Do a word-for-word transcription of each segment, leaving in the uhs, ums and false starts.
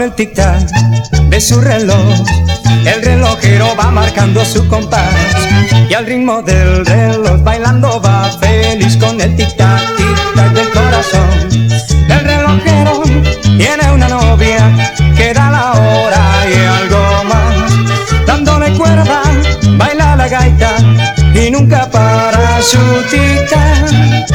el tic-tac de su reloj, el relojero va marcando su compás, y al ritmo del reloj bailando va feliz con el tic-tac, tic-tac del corazón. El relojero tiene una novia que da la hora y algo más, dándole cuerda, baila la gaita y nunca para su tic-tac.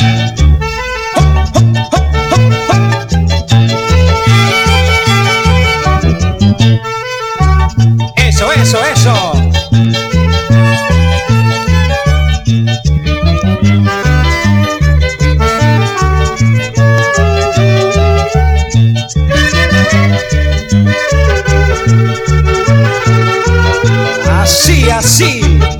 Eso, eso, eso. Así, así.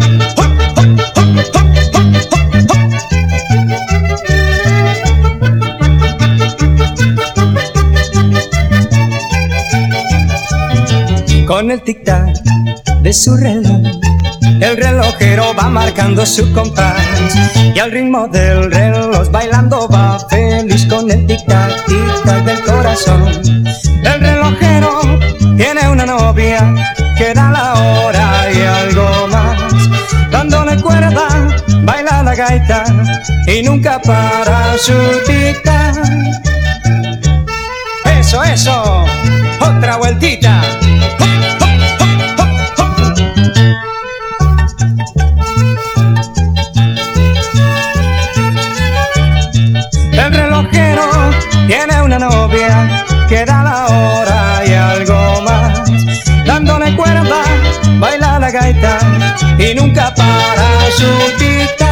Con el tic-tac de su reloj, el relojero va marcando su compás, y al ritmo del reloj bailando va feliz con el tic-tac, tic-tac del corazón. El relojero tiene una novia que da la hora y algo más, dándole cuerda, baila la gaita y nunca para su tic-tac. Eso, eso, otra vueltita. El relojero tiene una novia que da la hora y algo más, dándole cuerda, baila la gaita y nunca para su tic-tac.